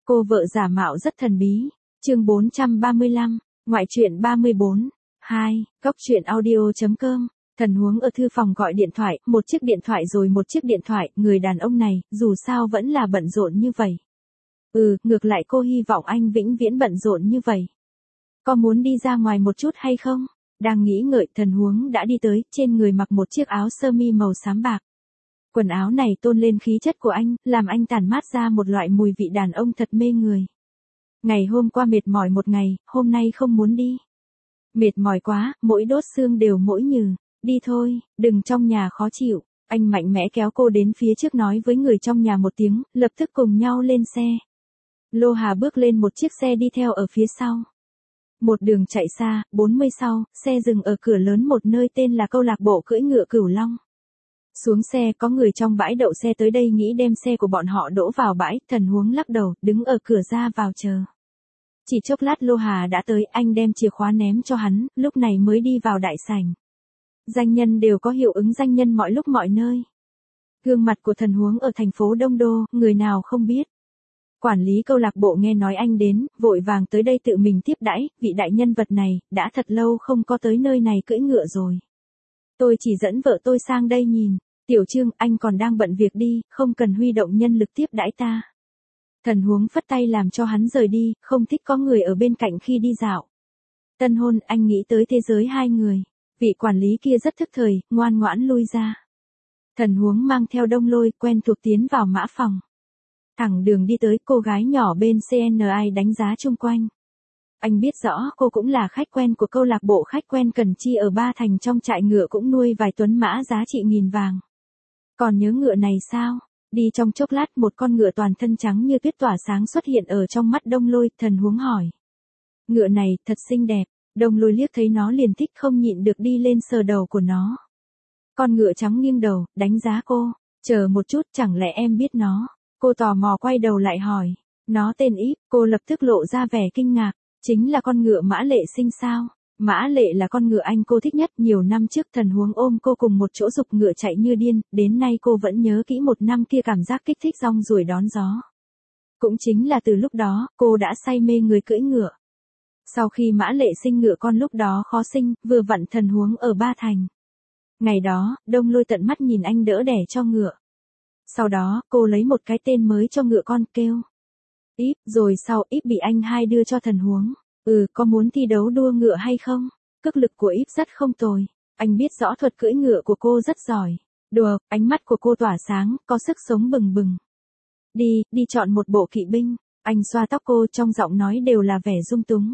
Cô vợ giả mạo rất thần bí. Chương 435, ngoại truyện 34. 2, góc truyện audio.com. Thần Huống ở thư phòng gọi điện thoại, một chiếc điện thoại rồi một chiếc điện thoại, người đàn ông này, dù sao vẫn là bận rộn như vậy. Ngược lại cô hy vọng anh vĩnh viễn bận rộn như vậy. Có muốn đi ra ngoài một chút hay không? Đang nghĩ ngợi, Thần Huống đã đi tới, trên người mặc một chiếc áo sơ mi màu xám bạc. Quần áo này tôn lên khí chất của anh, làm anh tản mát ra một loại mùi vị đàn ông thật mê người. Ngày hôm qua mệt mỏi một ngày, hôm nay không muốn đi. Mệt mỏi quá, mỗi đốt xương đều mỗi nhừ. Đi thôi, đừng trong nhà khó chịu. Anh mạnh mẽ kéo cô đến phía trước nói với người trong nhà một tiếng, lập tức cùng nhau lên xe. Lô Hà bước lên một chiếc xe đi theo ở phía sau. Một đường chạy xa, 40 sau, xe dừng ở cửa lớn một nơi tên là câu lạc bộ cưỡi ngựa Cửu Long. Xuống xe, có người trong bãi đậu xe tới đây nghĩ đem xe của bọn họ đỗ vào bãi, Thần Huống lắc đầu, đứng ở cửa ra vào chờ. Chỉ chốc lát Lô Hà đã tới, anh đem chìa khóa ném cho hắn, lúc này mới đi vào đại sảnh. Danh nhân đều có hiệu ứng danh nhân mọi lúc mọi nơi. Gương mặt của Thần Huống ở thành phố Đông Đô, người nào không biết. Quản lý câu lạc bộ nghe nói anh đến, vội vàng tới đây tự mình tiếp đãi, vị đại nhân vật này, đã thật lâu không có tới nơi này cưỡi ngựa rồi. Tôi chỉ dẫn vợ tôi sang đây nhìn. Tiểu Trương, anh còn đang bận việc đi, không cần huy động nhân lực tiếp đãi ta. Thần Huống phất tay làm cho hắn rời đi, không thích có người ở bên cạnh khi đi dạo. Tân hôn, anh nghĩ tới thế giới hai người. Vị quản lý kia rất thức thời, ngoan ngoãn lui ra. Thần Huống mang theo Đông Lôi, quen thuộc tiến vào mã phòng. Thẳng đường đi tới, cô gái nhỏ bên CNI đánh giá chung quanh. Anh biết rõ cô cũng là khách quen của câu lạc bộ khách quen Cần Chi ở Ba Thành, trong trại ngựa cũng nuôi vài tuấn mã giá trị nghìn vàng. Còn nhớ ngựa này sao? Đi trong chốc lát một con ngựa toàn thân trắng như tuyết tỏa sáng xuất hiện ở trong mắt Đông Lôi, Thần Huống hỏi. Ngựa này thật xinh đẹp. Đông Lôi liếc thấy nó liền thích, không nhịn được đi lên sờ đầu của nó. Con ngựa trắng nghiêng đầu, đánh giá cô. Chờ một chút, chẳng lẽ em biết nó? Cô tò mò quay đầu lại hỏi. Nó tên Íp, cô lập tức lộ ra vẻ kinh ngạc. Chính là con ngựa Mã Lệ Sinh sao? Mã Lệ là con ngựa anh cô thích nhất. Nhiều năm trước Thần Huống ôm cô cùng một chỗ giục ngựa chạy như điên, đến nay cô vẫn nhớ kỹ một năm kia cảm giác kích thích rong ruổi đón gió. Cũng chính là từ lúc đó, cô đã say mê người cưỡi ngựa. Sau khi Mã Lệ sinh ngựa con lúc đó khó sinh, vừa vặn Thần Huống ở Ba Thành. Ngày đó, Đông Lôi tận mắt nhìn anh đỡ đẻ cho ngựa. Sau đó, cô lấy một cái tên mới cho ngựa con, kêu Íp, rồi sau Íp bị anh hai đưa cho Thần Huống. Có muốn thi đấu đua ngựa hay không? Cước lực của Íp rất không tồi. Anh biết rõ thuật cưỡi ngựa của cô rất giỏi. Đùa, ánh mắt của cô tỏa sáng, có sức sống bừng bừng. Đi chọn một bộ kỵ binh. Anh xoa tóc cô, trong giọng nói đều là vẻ dung túng.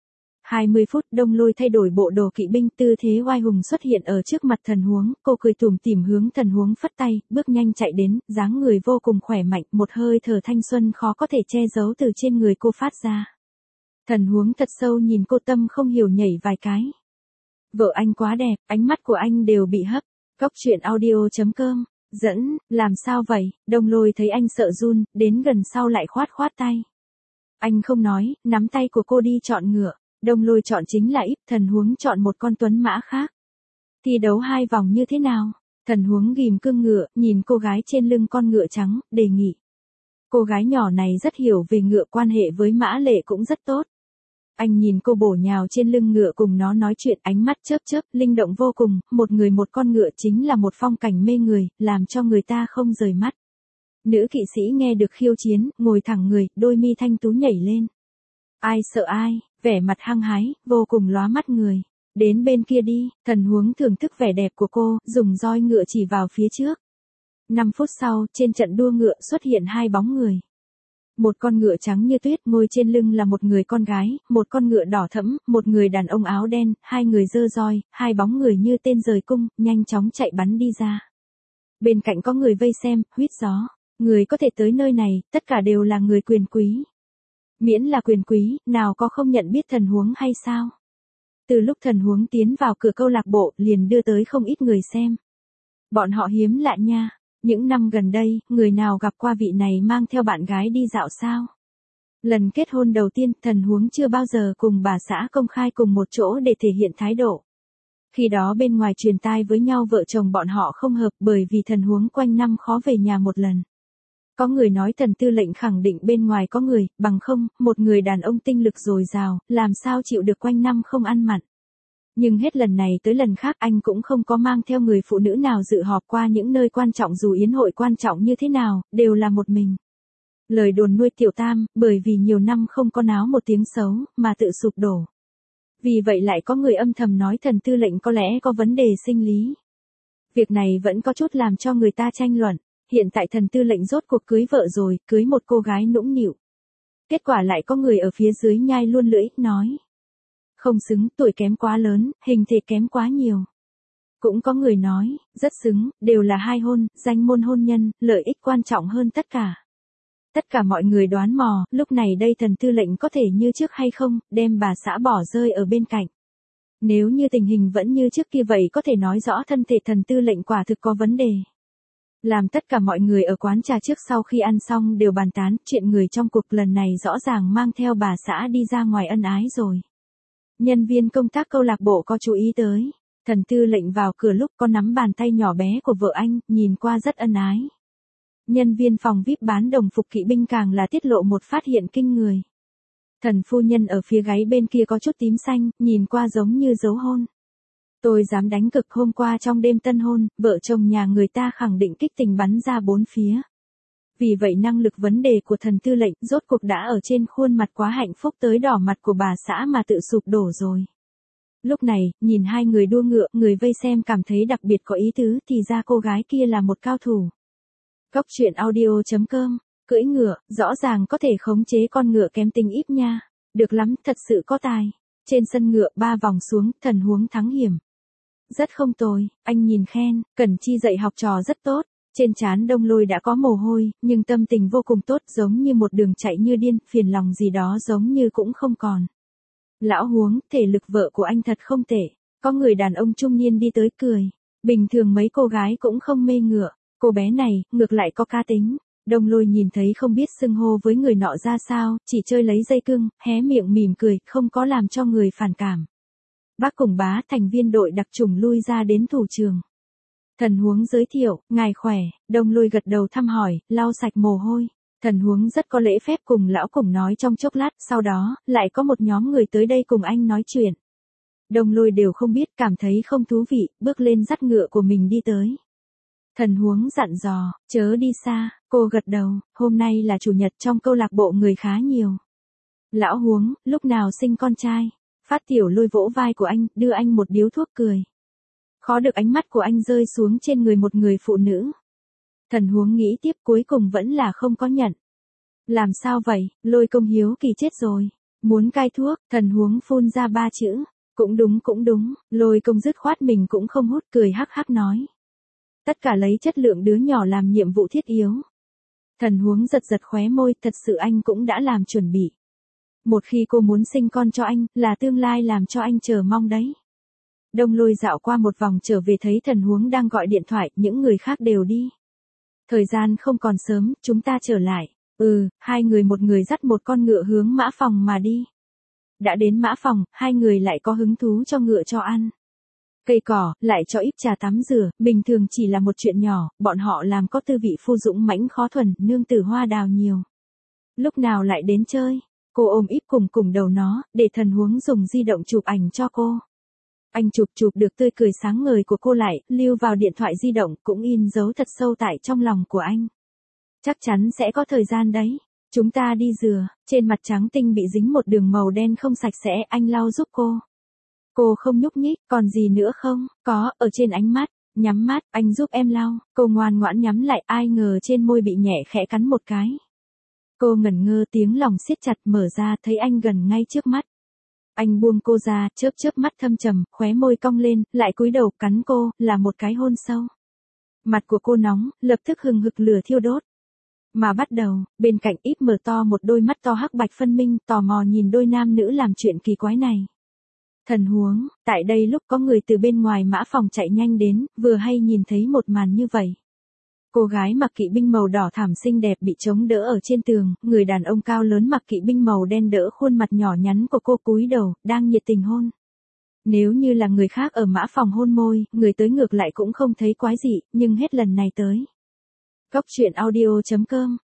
20 phút, Đông Lôi thay đổi bộ đồ kỵ binh, tư thế oai hùng xuất hiện ở trước mặt Thần Huống, cô cười tủm tỉm hướng Thần Huống phất tay, bước nhanh chạy đến, dáng người vô cùng khỏe mạnh, một hơi thở thanh xuân khó có thể che giấu từ trên người cô phát ra. Thần Huống thật sâu nhìn cô, tâm không hiểu nhảy vài cái. Vợ anh quá đẹp, ánh mắt của anh đều bị hấp. Góc truyện audio.com. Dẫn, làm sao vậy? Đông Lôi thấy anh sợ run, đến gần sau lại khoát tay. Anh không nói, nắm tay của cô đi chọn ngựa. Đông Lôi chọn chính là Íp, Thần Huống chọn một con tuấn mã khác. Thi đấu 2 vòng như thế nào? Thần Huống ghim cương ngựa, nhìn cô gái trên lưng con ngựa trắng, đề nghị. Cô gái nhỏ này rất hiểu về ngựa, quan hệ với Mã Lệ cũng rất tốt. Anh nhìn cô bổ nhào trên lưng ngựa cùng nó nói chuyện, ánh mắt chớp, linh động vô cùng, một người một con ngựa chính là một phong cảnh mê người, làm cho người ta không rời mắt. Nữ kỵ sĩ nghe được khiêu chiến, ngồi thẳng người, đôi mi thanh tú nhảy lên. Ai sợ ai, vẻ mặt hăng hái, vô cùng lóa mắt người. Đến bên kia đi, Thần Huống thưởng thức vẻ đẹp của cô, dùng roi ngựa chỉ vào phía trước. 5 phút sau, trên trận đua ngựa xuất hiện 2 bóng người. Một con ngựa trắng như tuyết, ngồi trên lưng là một người con gái, một con ngựa đỏ thẫm, một người đàn ông áo đen, 2 người giơ roi, 2 bóng người như tên rời cung, nhanh chóng chạy bắn đi ra. Bên cạnh có người vây xem, huýt gió. Người có thể tới nơi này, tất cả đều là người quyền quý. Miễn là quyền quý, nào có không nhận biết Thần Huống hay sao? Từ lúc Thần Huống tiến vào cửa câu lạc bộ, liền đưa tới không ít người xem. Bọn họ hiếm lạ nha. Những năm gần đây, người nào gặp qua vị này mang theo bạn gái đi dạo sao? Lần kết hôn đầu tiên, Thần Huống chưa bao giờ cùng bà xã công khai cùng một chỗ để thể hiện thái độ. Khi đó bên ngoài truyền tai với nhau vợ chồng bọn họ không hợp, bởi vì Thần Huống quanh năm khó về nhà một lần. Có người nói thần tư lệnh khẳng định bên ngoài có người, bằng không, một người đàn ông tinh lực dồi dào, làm sao chịu được quanh năm không ăn mặn. Nhưng hết lần này tới lần khác anh cũng không có mang theo người phụ nữ nào dự họp qua những nơi quan trọng dù yến hội quan trọng như thế nào, đều là một mình. Lời đồn nuôi tiểu tam, bởi vì nhiều năm không có náo một tiếng xấu, mà tự sụp đổ. Vì vậy lại có người âm thầm nói thần tư lệnh có lẽ có vấn đề sinh lý. Việc này vẫn có chút làm cho người ta tranh luận. Hiện tại thần tư lệnh rốt cuộc cưới vợ rồi, cưới một cô gái nũng nịu. Kết quả lại có người ở phía dưới nhai luôn lưỡi, nói. Không xứng, tuổi kém quá lớn, hình thể kém quá nhiều. Cũng có người nói, rất xứng, đều là hai hôn, danh môn hôn nhân, lợi ích quan trọng hơn tất cả. Tất cả mọi người đoán mò, lúc này đây thần tư lệnh có thể như trước hay không, đem bà xã bỏ rơi ở bên cạnh. Nếu như tình hình vẫn như trước kia vậy có thể nói rõ thân thể thần tư lệnh quả thực có vấn đề. Làm tất cả mọi người ở quán trà trước sau khi ăn xong đều bàn tán, chuyện người trong cuộc lần này rõ ràng mang theo bà xã đi ra ngoài ân ái rồi. Nhân viên công tác câu lạc bộ có chú ý tới, thần tư lệnh vào cửa lúc có nắm bàn tay nhỏ bé của vợ anh, nhìn qua rất ân ái. Nhân viên phòng VIP bán đồng phục kỵ binh càng là tiết lộ một phát hiện kinh người. Thần phu nhân ở phía gáy bên kia có chút tím xanh, nhìn qua giống như dấu hôn. Tôi dám đánh cực, hôm qua trong đêm tân hôn, vợ chồng nhà người ta khẳng định kích tình bắn ra bốn phía. Vì vậy năng lực vấn đề của thần tư lệnh rốt cuộc đã ở trên khuôn mặt quá hạnh phúc tới đỏ mặt của bà xã mà tự sụp đổ rồi. Lúc này, nhìn hai người đua ngựa, người vây xem cảm thấy đặc biệt có ý tứ thì ra cô gái kia là một cao thủ. Cóc truyện audio.com, cưỡi ngựa, rõ ràng có thể khống chế con ngựa kém tính íp nha. Được lắm, thật sự có tài. Trên sân ngựa 3 vòng xuống, thần huống thắng hiểm. Rất không tồi, anh nhìn khen, Cẩn Chi dạy học trò rất tốt. Trên trán Đông Lôi đã có mồ hôi, nhưng tâm tình vô cùng tốt giống như một đường chạy như điên, phiền lòng gì đó giống như cũng không còn. Lão Huống, thể lực vợ của anh thật không tệ. Có người đàn ông trung niên đi tới cười. Bình thường mấy cô gái cũng không mê ngựa. Cô bé này, ngược lại có cá tính. Đông Lôi nhìn thấy không biết xưng hô với người nọ ra sao, chỉ chơi lấy dây cưng, hé miệng mỉm cười, không có làm cho người phản cảm. Bác cùng bá thành viên đội đặc chủng lui ra đến thủ trường. Thần huống giới thiệu, ngài khỏe, Đông Lôi gật đầu thăm hỏi, lau sạch mồ hôi. Thần huống rất có lễ phép cùng lão cùng nói trong chốc lát, sau đó, lại có một nhóm người tới đây cùng anh nói chuyện. Đông Lôi đều không biết, cảm thấy không thú vị, bước lên dắt ngựa của mình đi tới. Thần huống dặn dò, chớ đi xa, cô gật đầu, hôm nay là chủ nhật trong câu lạc bộ người khá nhiều. Lão Huống, lúc nào sinh con trai? Phát Tiểu Lôi vỗ vai của anh, đưa anh một điếu thuốc cười. Khó được ánh mắt của anh rơi xuống trên người một người phụ nữ. Thần huống nghĩ tiếp cuối cùng vẫn là không có nhận. Làm sao vậy, Lôi công hiếu kỳ chết rồi. Muốn cai thuốc, thần huống phun ra 3 chữ. Cũng đúng, Lôi công dứt khoát mình cũng không hút cười hắc hắc nói. Tất cả lấy chất lượng đứa nhỏ làm nhiệm vụ thiết yếu. Thần huống giật giật khóe môi, thật sự anh cũng đã làm chuẩn bị. Một khi cô muốn sinh con cho anh, là tương lai làm cho anh chờ mong đấy. Đông Lôi dạo qua một vòng trở về thấy thần huống đang gọi điện thoại, những người khác đều đi. Thời gian không còn sớm, chúng ta trở lại. Hai người một người dắt một con ngựa hướng mã phòng mà đi. Đã đến mã phòng, hai người lại có hứng thú cho ngựa cho ăn. Cây cỏ, lại cho ít trà tắm rửa, bình thường chỉ là một chuyện nhỏ, bọn họ làm có tư vị phu dũng mãnh khó thuần, nương tử hoa đào nhiều. Lúc nào lại đến chơi, cô ôm ít cùng đầu nó, để thần huống dùng di động chụp ảnh cho cô. Anh chụp được tươi cười sáng ngời của cô lại, lưu vào điện thoại di động, cũng in dấu thật sâu tại trong lòng của anh. Chắc chắn sẽ có thời gian đấy. Chúng ta đi rửa, trên mặt trắng tinh bị dính một đường màu đen không sạch sẽ, anh lau giúp cô. Cô không nhúc nhích, còn gì nữa không? Có, ở trên ánh mắt. Nhắm mắt, anh giúp em lau. Cô ngoan ngoãn nhắm lại, ai ngờ trên môi bị nhẹ khẽ cắn một cái. Cô ngẩn ngơ, tiếng lòng siết chặt, mở ra thấy anh gần ngay trước mắt. Anh buông cô ra, chớp mắt thâm trầm, khóe môi cong lên, lại cúi đầu cắn cô, là một cái hôn sâu. Mặt của cô nóng, lập tức hừng hực lửa thiêu đốt. Mà bắt đầu, bên cạnh ít mở to một đôi mắt to hắc bạch phân minh, tò mò nhìn đôi nam nữ làm chuyện kỳ quái này. Thần huống, tại đây lúc có người từ bên ngoài mã phòng chạy nhanh đến, vừa hay nhìn thấy một màn như vậy. Cô gái mặc kỵ binh màu đỏ thảm xinh đẹp bị chống đỡ ở trên tường, người đàn ông cao lớn mặc kỵ binh màu đen đỡ khuôn mặt nhỏ nhắn của cô cúi đầu, đang nhiệt tình hôn. Nếu như là người khác ở mã phòng hôn môi, người tới ngược lại cũng không thấy quái gì, nhưng hết lần này tới. Cóc truyện audio.com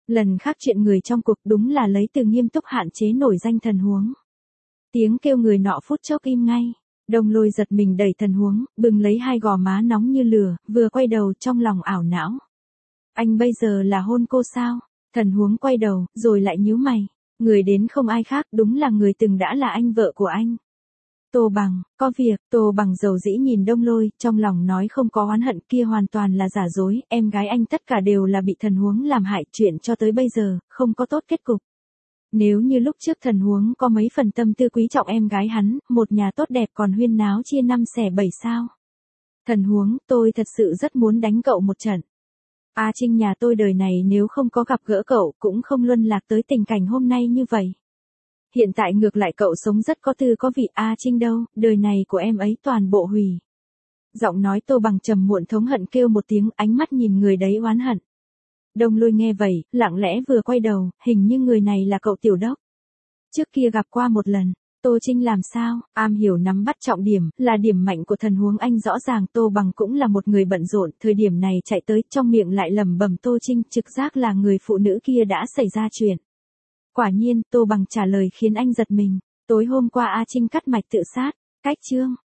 Lần khác chuyện người trong cuộc đúng là lấy từ nghiêm túc hạn chế nổi danh Thần Huống. Tiếng kêu người nọ phút chốc im ngay. Đông Lôi giật mình đẩy Thần Huống, bừng lấy hai gò má nóng như lửa, vừa quay đầu trong lòng ảo não. Anh bây giờ là hôn cô sao? Thần Huống quay đầu, rồi lại nhíu mày. Người đến không ai khác, đúng là người từng đã là anh vợ của anh. Tô Bằng, có việc. Tô Bằng dầu dĩ nhìn Đông Lôi, trong lòng nói không có oán hận, kia hoàn toàn là giả dối, em gái anh tất cả đều là bị Thần Huống làm hại, chuyện cho tới bây giờ, không có tốt kết cục. Nếu như lúc trước Thần Huống có mấy phần tâm tư quý trọng em gái hắn, một nhà tốt đẹp còn huyên náo chia năm xẻ bảy sao. Thần Huống, tôi thật sự rất muốn đánh cậu một trận. A Trinh nhà tôi đời này nếu không có gặp gỡ cậu, cũng không luân lạc tới tình cảnh hôm nay như vậy. Hiện tại ngược lại cậu sống rất có tư có vị. A Trinh đâu, đời này của em ấy toàn bộ hủy. Giọng nói Tô Bằng trầm muộn thống hận kêu một tiếng, ánh mắt nhìn người đấy oán hận. Đông Lôi nghe vậy, lặng lẽ vừa quay đầu, hình như người này là cậu tiểu đốc. Trước kia gặp qua một lần. Tô Trinh làm sao? Am hiểu nắm bắt trọng điểm, là điểm mạnh của Thần Huống anh rõ ràng. Tô Bằng cũng là một người bận rộn, thời điểm này chạy tới, trong miệng lại lẩm bẩm Tô Trinh, trực giác là người phụ nữ kia đã xảy ra chuyện. Quả nhiên, Tô Bằng trả lời khiến anh giật mình. Tối hôm qua A Trinh cắt mạch tự sát. Cách chương